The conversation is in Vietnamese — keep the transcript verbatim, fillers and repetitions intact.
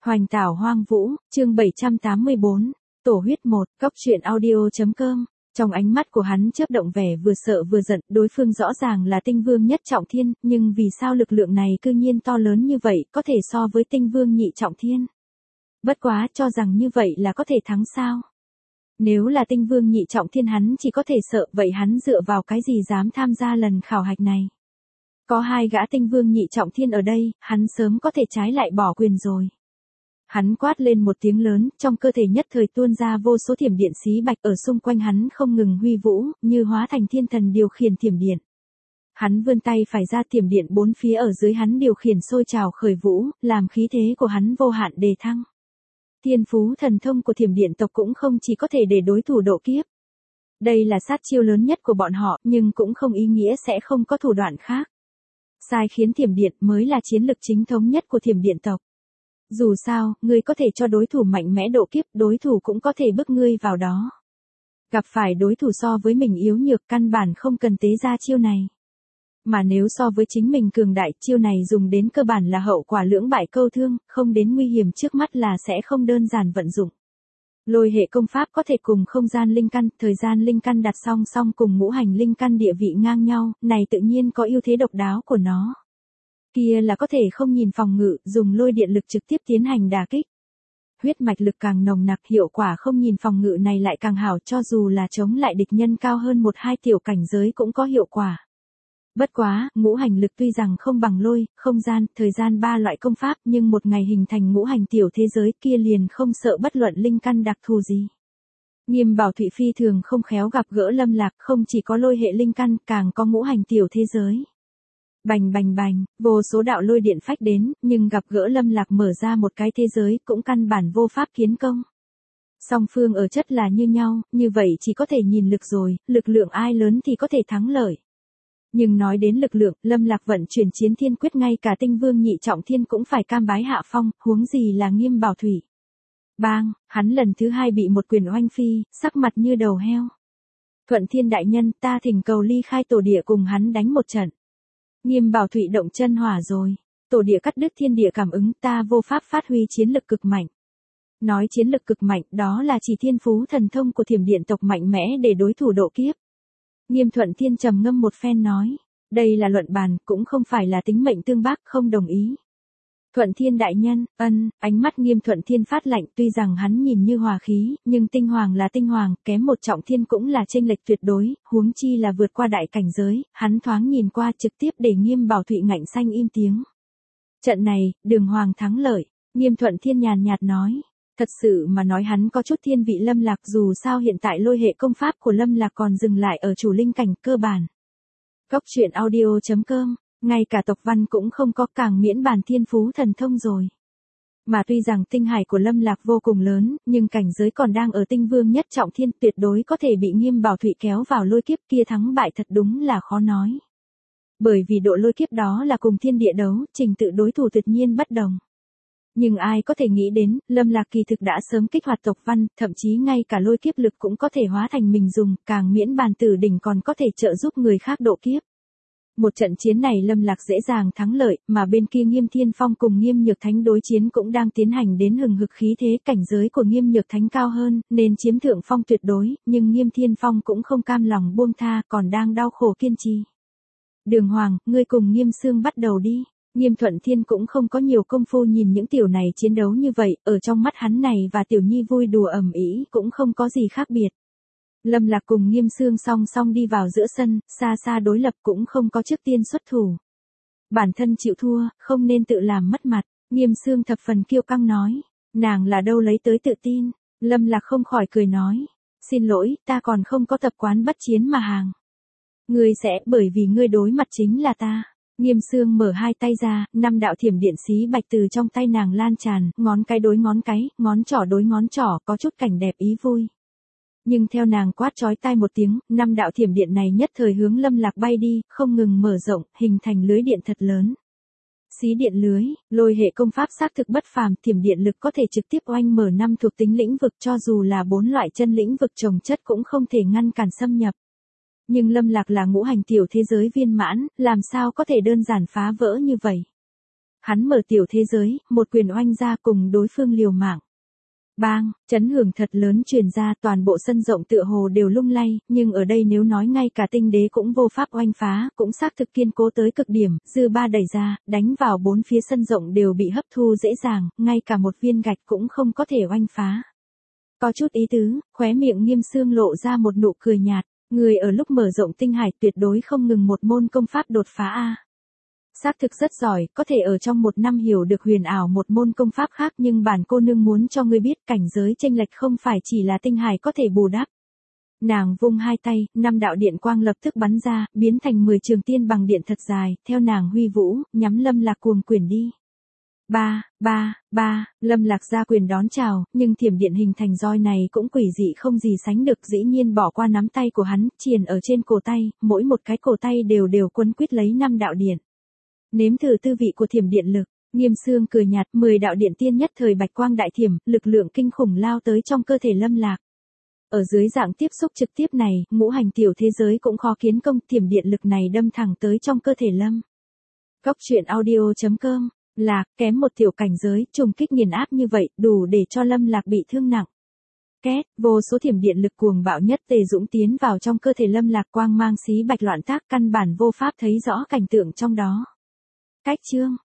Hoành tảo hoang vũ, chương bảy trăm tám mươi bốn, tổ huyết một, cóc truyện audio.com. Trong ánh mắt của hắn chớp động vẻ vừa sợ vừa giận, đối phương rõ ràng là tinh vương nhất trọng thiên, nhưng vì sao lực lượng này cư nhiên to lớn như vậy, có thể so với tinh vương nhị trọng thiên. Bất quá cho rằng như vậy là có thể thắng sao? Nếu là tinh vương nhị trọng thiên hắn chỉ có thể sợ, vậy hắn dựa vào cái gì dám tham gia lần khảo hạch này? Có hai gã tinh vương nhị trọng thiên ở đây, hắn sớm có thể trái lại bỏ quyền rồi. Hắn quát lên một tiếng lớn, trong cơ thể nhất thời tuôn ra vô số thiểm điện xí bạch ở xung quanh hắn không ngừng huy vũ, như hóa thành thiên thần điều khiển thiểm điện. Hắn vươn tay phải ra, thiểm điện bốn phía ở dưới hắn điều khiển sôi trào khởi vũ, làm khí thế của hắn vô hạn đề thăng. Thiên phú thần thông của thiểm điện tộc cũng không chỉ có thể để đối thủ độ kiếp. Đây là sát chiêu lớn nhất của bọn họ, nhưng cũng không ý nghĩa sẽ không có thủ đoạn khác. Sai khiến thiểm điện mới là chiến lực chính thống nhất của thiểm điện tộc. Dù sao, ngươi có thể cho đối thủ mạnh mẽ độ kiếp, đối thủ cũng có thể bức ngươi vào đó. Gặp phải đối thủ so với mình yếu nhược, căn bản không cần tế ra chiêu này. Mà nếu so với chính mình cường đại, chiêu này dùng đến cơ bản là hậu quả lưỡng bại câu thương, không đến nguy hiểm trước mắt là sẽ không đơn giản vận dụng. Lôi hệ công pháp có thể cùng không gian linh căn, thời gian linh căn đặt song song cùng ngũ hành linh căn địa vị ngang nhau, này tự nhiên có ưu thế độc đáo của nó. Kia là có thể không nhìn phòng ngự, dùng lôi điện lực trực tiếp tiến hành đả kích. Huyết mạch lực càng nồng nặc, hiệu quả không nhìn phòng ngự này lại càng hảo, cho dù là chống lại địch nhân cao hơn một hai tiểu cảnh giới cũng có hiệu quả. Bất quá, ngũ hành lực tuy rằng không bằng lôi, không gian, thời gian ba loại công pháp, nhưng một ngày hình thành ngũ hành tiểu thế giới kia liền không sợ bất luận linh căn đặc thù gì. Nghiêm Bảo Thụy phi thường không khéo gặp gỡ Lâm Lạc, không chỉ có lôi hệ linh căn, càng có ngũ hành tiểu thế giới. Bành bành bành, vô số đạo lôi điện phách đến, nhưng gặp gỡ Lâm Lạc mở ra một cái thế giới cũng căn bản vô pháp kiến công. Song phương ở chất là như nhau, như vậy chỉ có thể nhìn lực rồi, lực lượng ai lớn thì có thể thắng lợi. Nhưng nói đến lực lượng, Lâm Lạc vận chuyển chiến thiên quyết ngay cả tinh vương nhị trọng thiên cũng phải cam bái hạ phong, huống gì là Nghiêm Bảo Thụy. Bang, hắn lần thứ hai bị một quyền oanh phi, sắc mặt như đầu heo. Thuận Thiên đại nhân, ta thỉnh cầu ly khai tổ địa cùng hắn đánh một trận. Nghiêm Bảo Thụy động chân hỏa rồi. Tổ địa cắt đứt thiên địa cảm ứng, ta vô pháp phát huy chiến lực cực mạnh. Nói chiến lực cực mạnh, đó là chỉ thiên phú thần thông của thiểm điện tộc mạnh mẽ để đối thủ độ kiếp. Nghiêm Thuận Thiên trầm ngâm một phen nói, đây là luận bàn, cũng không phải là tính mệnh tương bác, không đồng ý. Thuận Thiên đại nhân, ân, ánh mắt Nghiêm Thuận Thiên phát lạnh, tuy rằng hắn nhìn như hòa khí, nhưng tinh hoàng là tinh hoàng, kém một trọng thiên cũng là chênh lệch tuyệt đối, huống chi là vượt qua đại cảnh giới, hắn thoáng nhìn qua trực tiếp để Nghiêm Bảo Thụy ngạnh xanh im tiếng. Trận này, Đường Hoàng thắng lợi, Nghiêm Thuận Thiên nhàn nhạt nói. Thật sự mà nói hắn có chút thiên vị Lâm Lạc, dù sao hiện tại lôi hệ công pháp của Lâm Lạc còn dừng lại ở chủ linh cảnh cơ bản. Cóc truyện audio.com, ngay cả tộc văn cũng không có, càng miễn bàn thiên phú thần thông rồi. Mà tuy rằng tinh hải của Lâm Lạc vô cùng lớn, nhưng cảnh giới còn đang ở tinh vương nhất trọng thiên, tuyệt đối có thể bị Nghiêm Bảo Thụy kéo vào lôi kiếp, kia thắng bại thật đúng là khó nói. Bởi vì độ lôi kiếp đó là cùng thiên địa đấu, trình tự đối thủ tuyệt nhiên bất đồng. Nhưng ai có thể nghĩ đến, Lâm Lạc kỳ thực đã sớm kích hoạt tộc văn, thậm chí ngay cả lôi kiếp lực cũng có thể hóa thành mình dùng, càng miễn bàn tử đỉnh còn có thể trợ giúp người khác độ kiếp. Một trận chiến này Lâm Lạc dễ dàng thắng lợi, mà bên kia Nghiêm Thiên Phong cùng Nghiêm Nhược Thánh đối chiến cũng đang tiến hành đến hừng hực khí thế, cảnh giới của Nghiêm Nhược Thánh cao hơn, nên chiếm thượng phong tuyệt đối, nhưng Nghiêm Thiên Phong cũng không cam lòng buông tha, còn đang đau khổ kiên trì. Đường Hoàng, ngươi cùng Nghiêm Sương bắt đầu đi. Nghiêm Thuận Thiên cũng không có nhiều công phu nhìn những tiểu này chiến đấu như vậy, ở trong mắt hắn này và Tiểu Nhi vui đùa ầm ĩ cũng không có gì khác biệt. Lâm Lạc cùng Nghiêm Sương song song đi vào giữa sân, xa xa đối lập cũng không có trước tiên xuất thủ. Bản thân chịu thua, không nên tự làm mất mặt, Nghiêm Sương thập phần kiêu căng nói, nàng là đâu lấy tới tự tin. Lâm Lạc không khỏi cười nói, xin lỗi, ta còn không có tập quán bất chiến mà hàng. Ngươi sẽ, bởi vì ngươi đối mặt chính là ta. Nghiêm Sương mở hai tay ra, năm đạo thiểm điện xí bạch từ trong tay nàng lan tràn, ngón cái đối ngón cái, ngón trỏ đối ngón trỏ, có chút cảnh đẹp ý vui. Nhưng theo nàng quát chói tai một tiếng, năm đạo thiểm điện này nhất thời hướng Lâm Lạc bay đi, không ngừng mở rộng, hình thành lưới điện thật lớn. Xí điện lưới, lôi hệ công pháp xác thực bất phàm, thiểm điện lực có thể trực tiếp oanh mở năm thuộc tính lĩnh vực, cho dù là bốn loại chân lĩnh vực chồng chất cũng không thể ngăn cản xâm nhập. Nhưng Lâm Lạc là ngũ hành tiểu thế giới viên mãn, làm sao có thể đơn giản phá vỡ như vậy. Hắn mở tiểu thế giới, một quyền oanh ra cùng đối phương liều mạng. Bang, chấn hưởng thật lớn truyền ra, toàn bộ sân rộng tựa hồ đều lung lay, nhưng ở đây nếu nói ngay cả tinh đế cũng vô pháp oanh phá, cũng xác thực kiên cố tới cực điểm, dư ba đẩy ra, đánh vào bốn phía sân rộng đều bị hấp thu dễ dàng, ngay cả một viên gạch cũng không có thể oanh phá. Có chút ý tứ, khóe miệng Nghiêm Xương lộ ra một nụ cười nhạt, người ở lúc mở rộng tinh hải tuyệt đối không ngừng một môn công pháp đột phá a. Xác thực rất giỏi, có thể ở trong một năm hiểu được huyền ảo một môn công pháp khác, nhưng bản cô nương muốn cho ngươi biết cảnh giới chênh lệch không phải chỉ là tinh hải có thể bù đắp. Nàng vung hai tay, năm đạo điện quang lập tức bắn ra, biến thành mười trường tiên bằng điện thật dài, theo nàng huy vũ, nhắm Lâm Lạc cuồng quyền đi. Ba, ba, ba, Lâm Lạc ra quyền đón chào, nhưng thiểm điện hình thành roi này cũng quỷ dị không gì sánh được, dĩ nhiên bỏ qua nắm tay của hắn, triền ở trên cổ tay, mỗi một cái cổ tay đều đều quấn quýt lấy năm đạo điện. Nếm thử tư vị của thiểm điện lực, Nghiêm Xương cười nhạt, mười đạo điện tiên nhất thời bạch quang đại thiểm, lực lượng kinh khủng lao tới trong cơ thể Lâm Lạc. Ở dưới dạng tiếp xúc trực tiếp này, ngũ hành tiểu thế giới cũng khó kiến công, thiểm điện lực này đâm thẳng tới trong cơ thể Lâm. Cốc truyện audio chấm com, Lạc, kém một tiểu cảnh giới, trùng kích nghiền áp như vậy, đủ để cho Lâm Lạc bị thương nặng. Két, vô số thiểm điện lực cuồng bạo nhất tề dũng tiến vào trong cơ thể Lâm Lạc, quang mang xí bạch loạn tác, căn bản vô pháp thấy rõ cảnh tượng trong đó. Cách chương